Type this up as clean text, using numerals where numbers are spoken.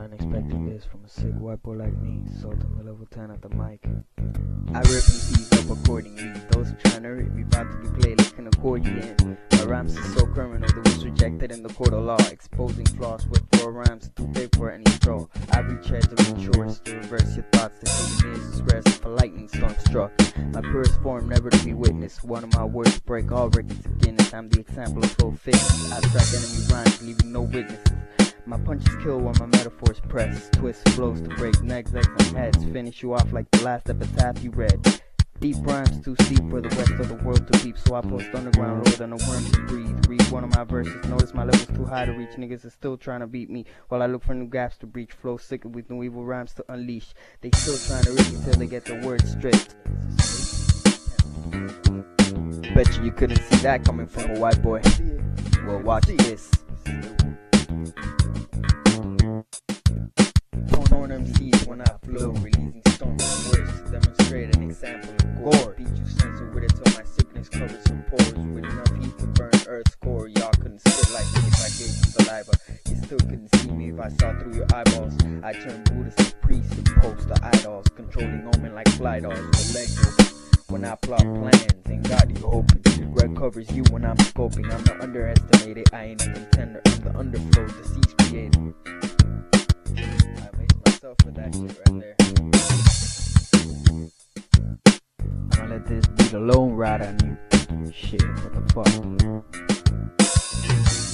expecting this from a sick white boy like me, Sultan the level 10 at the mic. I rip MCs up accordingly. Those trying to rip me about to be played like an accordion. My rhymes are so criminal that was rejected in the court of law, exposing flaws with raw rhymes too big for any straw. I reach edge of chores to reverse your thoughts. The hate is as rare as if a lightning storm struck. My purest form never to be witnessed. One of my words break all records again. I'm the example of full fitness. Abstract enemy rhymes leaving no witnesses. My punches kill while my metaphors press. Twist flows to break necks, legs, and heads. Finish you off like the last epitaph you read. Deep rhymes too steep for the rest of the world to peep, so I post underground lower than a worm to breathe. Read one of my verses, notice my level's too high to reach. Niggas are still trying to beat me while I look for new gaps to breach. Flow sicker with new evil rhymes to unleash. They still trying to rip me till they get the words straight. Bet you couldn't see that coming from a white boy. Well, watch this. Torn MCs when I flow, releasing storms of words to demonstrate an example of gore. Beat you censor with it till my sickness covers your pores. With enough heat to burn Earth's core. Y'all couldn't spit like me if I gave you saliva. You still couldn't see me if I saw through your eyeballs. I turned Buddhist to priests and post to idols, controlling omen like fly dolls with legs. When I plot plans and got you open, red covers you when I'm scoping. I'm not underestimated, I ain't a contender. I'm the underflow, the seas created. I waste myself for that shit right there. I'm gonna let this be the lone ride on you. Shit, what the fuck?